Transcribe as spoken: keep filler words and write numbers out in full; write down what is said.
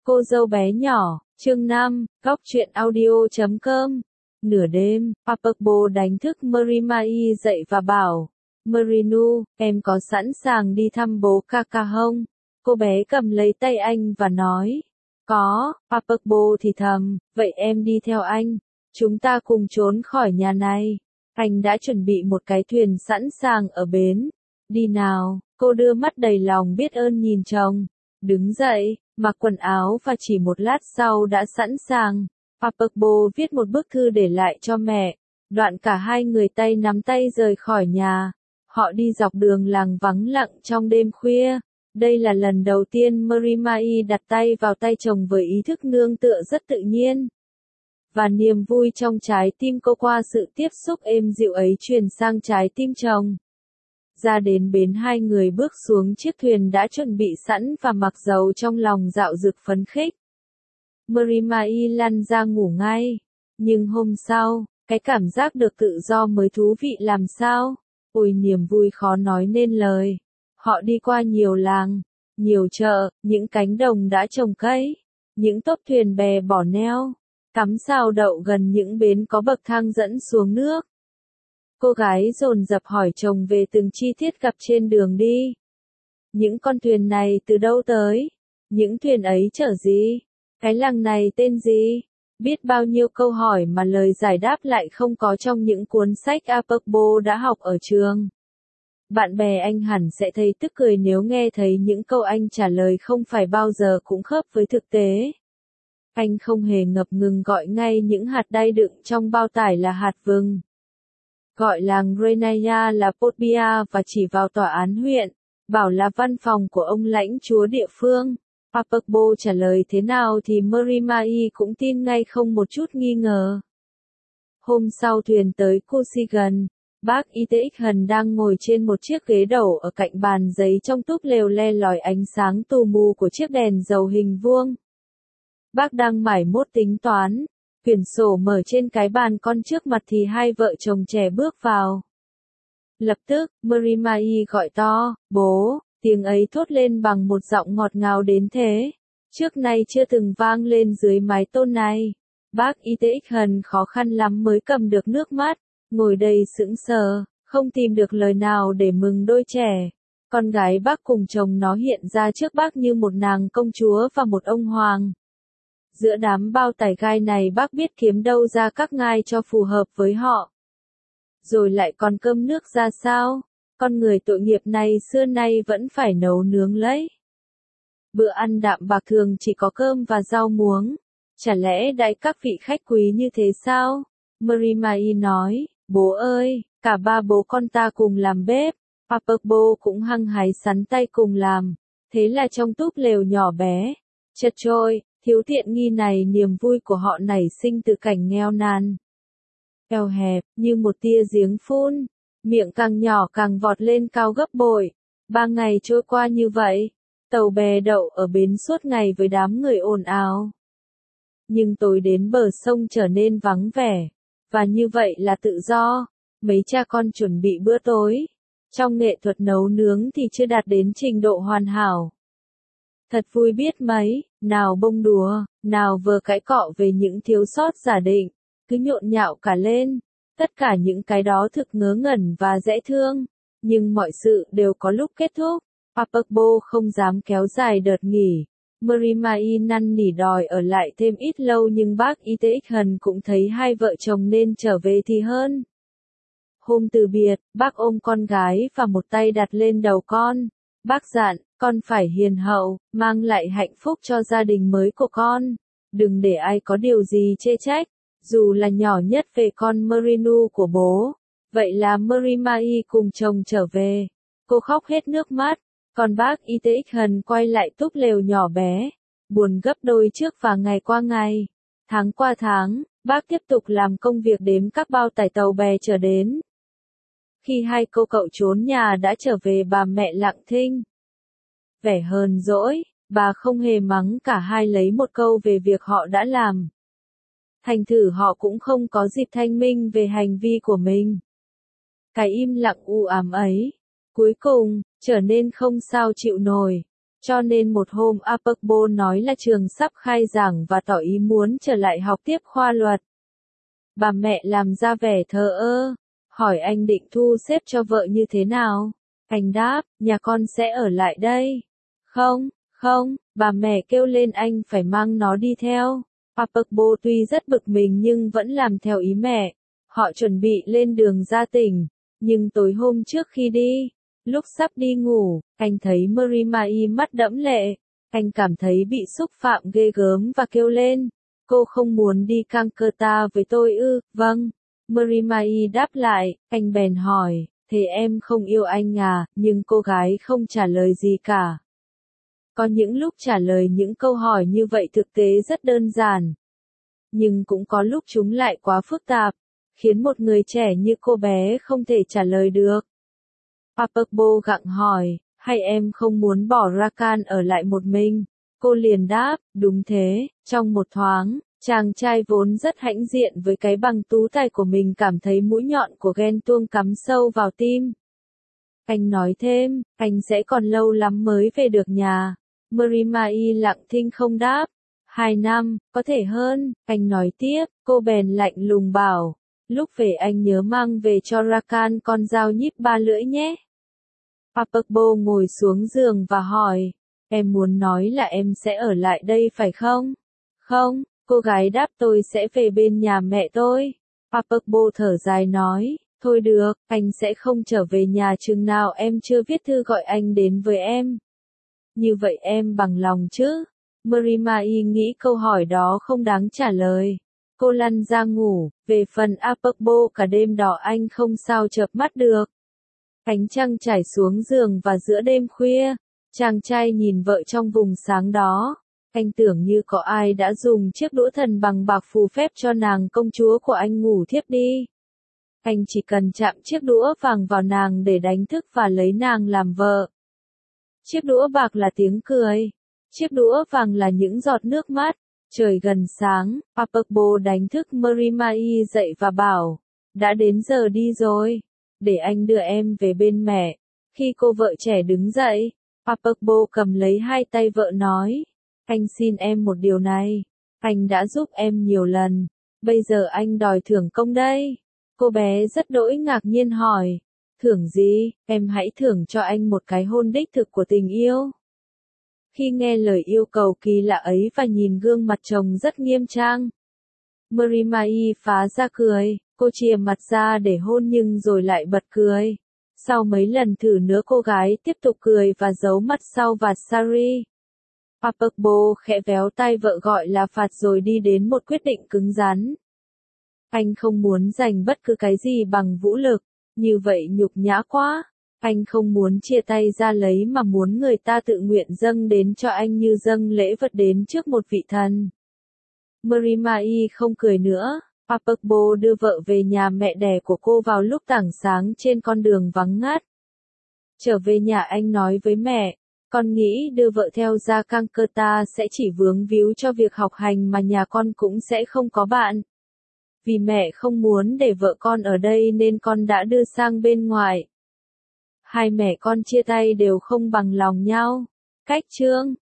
Cô dâu bé nhỏ, chương năm, góc truyện audio chấm com. Nửa đêm, Park Bo đánh thức Marimai dậy và bảo, Marinu, em có sẵn sàng đi thăm bố Kaka không? Cô bé cầm lấy tay anh và nói, có. Park Bo thì thầm, vậy em đi theo anh. Chúng ta cùng trốn khỏi nhà này. Anh đã chuẩn bị một cái thuyền sẵn sàng ở bến. Đi nào, cô đưa mắt đầy lòng biết ơn nhìn chồng. Đứng dậy, mặc quần áo và chỉ một lát sau đã sẵn sàng. Park Bo viết một bức thư để lại cho mẹ. Đoạn cả hai người tay nắm tay rời khỏi nhà. Họ đi dọc đường làng vắng lặng trong đêm khuya. Đây là lần đầu tiên Marimai đặt tay vào tay chồng với ý thức nương tựa rất tự nhiên. Và niềm vui trong trái tim cô qua sự tiếp xúc êm dịu ấy truyền sang trái tim chồng. Ra đến bến hai người bước xuống chiếc thuyền đã chuẩn bị sẵn và mặc dầu trong lòng dạo dực phấn khích. Marimai lăn ra ngủ ngay. Nhưng hôm sau, cái cảm giác được tự do mới thú vị làm sao. Ôi niềm vui khó nói nên lời. Họ đi qua nhiều làng, nhiều chợ, những cánh đồng đã trồng cây, những tốp thuyền bè bỏ neo, cắm sao đậu gần những bến có bậc thang dẫn xuống nước. Cô gái dồn dập hỏi chồng về từng chi tiết gặp trên đường đi. Những con thuyền này từ đâu tới? Những thuyền ấy chở gì? Cái làng này tên gì? Biết bao nhiêu câu hỏi mà lời giải đáp lại không có trong những cuốn sách Park Bo đã học ở trường. Bạn bè anh hẳn sẽ thấy tức cười nếu nghe thấy những câu anh trả lời không phải bao giờ cũng khớp với thực tế. Anh không hề ngập ngừng gọi ngay những hạt đay đựng trong bao tải là hạt vừng. Gọi làng Renaya là Potbia và chỉ vào tòa án huyện, bảo là văn phòng của ông lãnh chúa địa phương. Park Bo trả lời thế nào thì Marimai cũng tin ngay không một chút nghi ngờ. Hôm sau thuyền tới Kusigan, bác y tê ích Hần đang ngồi trên một chiếc ghế đầu ở cạnh bàn giấy trong túp lều le lỏi ánh sáng tù mù của chiếc đèn dầu hình vuông. Bác đang mải mốt tính toán, quyển sổ mở trên cái bàn con trước mặt thì hai vợ chồng trẻ bước vào. Lập tức, Marimai gọi to, bố, tiếng ấy thốt lên bằng một giọng ngọt ngào đến thế. Trước nay chưa từng vang lên dưới mái tôn này. Bác y tê ích Hần khó khăn lắm mới cầm được nước mắt, ngồi đây sững sờ, không tìm được lời nào để mừng đôi trẻ. Con gái bác cùng chồng nó hiện ra trước bác như một nàng công chúa và một ông hoàng. Giữa đám bao tải gai này bác biết kiếm đâu ra các ngai cho phù hợp với họ. Rồi lại còn cơm nước ra sao? Con người tội nghiệp này xưa nay vẫn phải nấu nướng lấy. Bữa ăn đạm bạc thường chỉ có cơm và rau muống. Chả lẽ đãi các vị khách quý như thế sao? Marimai nói, bố ơi, cả ba bố con ta cùng làm bếp. Park Bo cũng hăng hái sắn tay cùng làm. Thế là trong túp lều nhỏ bé, chật chội, thiếu tiện nghi này niềm vui của họ nảy sinh từ cảnh nghèo nàn. Eo hẹp, như một tia giếng phun, miệng càng nhỏ càng vọt lên cao gấp bội. Ba ngày trôi qua như vậy, tàu bè đậu ở bến suốt ngày với đám người ồn ào. Nhưng tối đến bờ sông trở nên vắng vẻ, và như vậy là tự do. Mấy cha con chuẩn bị bữa tối. Trong nghệ thuật nấu nướng thì chưa đạt đến trình độ hoàn hảo. Thật vui biết mấy, nào bông đùa, nào vừa cãi cọ về những thiếu sót giả định, cứ nhộn nhạo cả lên. Tất cả những cái đó thực ngớ ngẩn và dễ thương, nhưng mọi sự đều có lúc kết thúc. Park Bo không dám kéo dài đợt nghỉ. Marimai năn nỉ đòi ở lại thêm ít lâu nhưng bác y tê ích Hần cũng thấy hai vợ chồng nên trở về thì hơn. Hôm từ biệt, bác ôm con gái và một tay đặt lên đầu con. Bác dặn, con phải hiền hậu, mang lại hạnh phúc cho gia đình mới của con. Đừng để ai có điều gì chê trách, dù là nhỏ nhất về con Marinu của bố. Vậy là Marimai cùng chồng trở về. Cô khóc hết nước mắt, còn bác y tê ích Hần quay lại túp lều nhỏ bé. Buồn gấp đôi trước và ngày qua ngày. Tháng qua tháng, bác tiếp tục làm công việc đếm các bao tải tàu bè trở đến. Khi hai cô cậu trốn nhà đã trở về bà mẹ lặng thinh. Vẻ hờn dỗi, bà không hề mắng cả hai lấy một câu về việc họ đã làm. Thành thử họ cũng không có dịp thanh minh về hành vi của mình. Cái im lặng u ám ấy, cuối cùng, trở nên không sao chịu nổi. Cho nên một hôm Apokbo nói là trường sắp khai giảng và tỏ ý muốn trở lại học tiếp khoa luật. Bà mẹ làm ra vẻ thờ ơ, hỏi anh định thu xếp cho vợ như thế nào. Anh đáp, nhà con sẽ ở lại đây. Không, không, bà mẹ kêu lên anh phải mang nó đi theo. Apokbo tuy rất bực mình nhưng vẫn làm theo ý mẹ. Họ chuẩn bị lên đường ra tỉnh, nhưng tối hôm trước khi đi, lúc sắp đi ngủ, anh thấy Mary mắt đẫm lệ. Anh cảm thấy bị xúc phạm ghê gớm và kêu lên, cô không muốn đi Calcutta với tôi ư? Vâng. Mary đáp lại, anh bèn hỏi, thế em không yêu anh à? Nhưng cô gái không trả lời gì cả. Có những lúc trả lời những câu hỏi như vậy thực tế rất đơn giản, nhưng cũng có lúc chúng lại quá phức tạp, khiến một người trẻ như cô bé không thể trả lời được. Apokbo gặng hỏi, hay em không muốn bỏ Rakan ở lại một mình? Cô liền đáp, đúng thế. Trong một thoáng, chàng trai vốn rất hãnh diện với cái bằng tú tài của mình cảm thấy mũi nhọn của ghen tuông cắm sâu vào tim. Anh nói thêm, anh sẽ còn lâu lắm mới về được nhà. Mary lặng thinh không đáp. Hai năm, có thể hơn, anh nói tiếp. Cô bèn lạnh lùng bảo, lúc về anh nhớ mang về cho Rakan con dao nhíp ba lưỡi nhé. Apokbo ngồi xuống giường và hỏi, em muốn nói là em sẽ ở lại đây phải không? Không, cô gái đáp, tôi sẽ về bên nhà mẹ tôi. Apokbo thở dài nói, thôi được, anh sẽ không trở về nhà chừng nào em chưa viết thư gọi anh đến với em. Như vậy em bằng lòng chứ? Mary nghĩ câu hỏi đó không đáng trả lời. Cô lăn ra ngủ. Về phần Apokbo, cả đêm đó anh không sao chợp mắt được. Ánh trăng trải xuống giường và giữa đêm khuya, chàng trai nhìn vợ trong vùng sáng đó. Anh tưởng như có ai đã dùng chiếc đũa thần bằng bạc phù phép cho nàng công chúa của anh ngủ thiếp đi. Anh chỉ cần chạm chiếc đũa vàng vào nàng để đánh thức và lấy nàng làm vợ. Chiếc đũa bạc là tiếng cười. Chiếc đũa vàng là những giọt nước mắt. Trời gần sáng, Apokbo đánh thức Mary dậy và bảo, đã đến giờ đi rồi, để anh đưa em về bên mẹ. Khi cô vợ trẻ đứng dậy, Apokbo cầm lấy hai tay vợ nói, anh xin em một điều này, anh đã giúp em nhiều lần, bây giờ anh đòi thưởng công đây. Cô bé rất đỗi ngạc nhiên hỏi, thưởng gì? Em hãy thưởng cho anh một cái hôn đích thực của tình yêu. Khi nghe lời yêu cầu kỳ lạ ấy và nhìn gương mặt chồng rất nghiêm trang, Mary phá ra cười. Cô chìa mặt ra để hôn nhưng rồi lại bật cười. Sau mấy lần thử nữa cô gái tiếp tục cười và giấu mặt sau vạt sari. Apokbo khẽ véo tay vợ gọi là phạt rồi đi đến một quyết định cứng rắn. Anh không muốn giành bất cứ cái gì bằng vũ lực, như vậy nhục nhã quá. Anh không muốn chia tay ra lấy mà muốn người ta tự nguyện dâng đến cho anh như dâng lễ vật đến trước một vị thần. Mary không cười nữa. Apokbo đưa vợ về nhà mẹ đẻ của cô vào lúc tảng sáng trên con đường vắng ngắt. Trở về nhà anh nói với mẹ, con nghĩ đưa vợ theo ra Calcutta sẽ chỉ vướng víu cho việc học hành mà nhà con cũng sẽ không có bạn. Vì mẹ không muốn để vợ con ở đây nên con đã đưa sang bên ngoài. Hai mẹ con chia tay đều không bằng lòng nhau. Cách chương